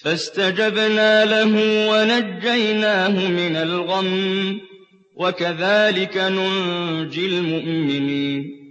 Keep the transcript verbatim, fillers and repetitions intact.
فاستجبنا له ونجيناه من الغم وكذلك ننجي المؤمنين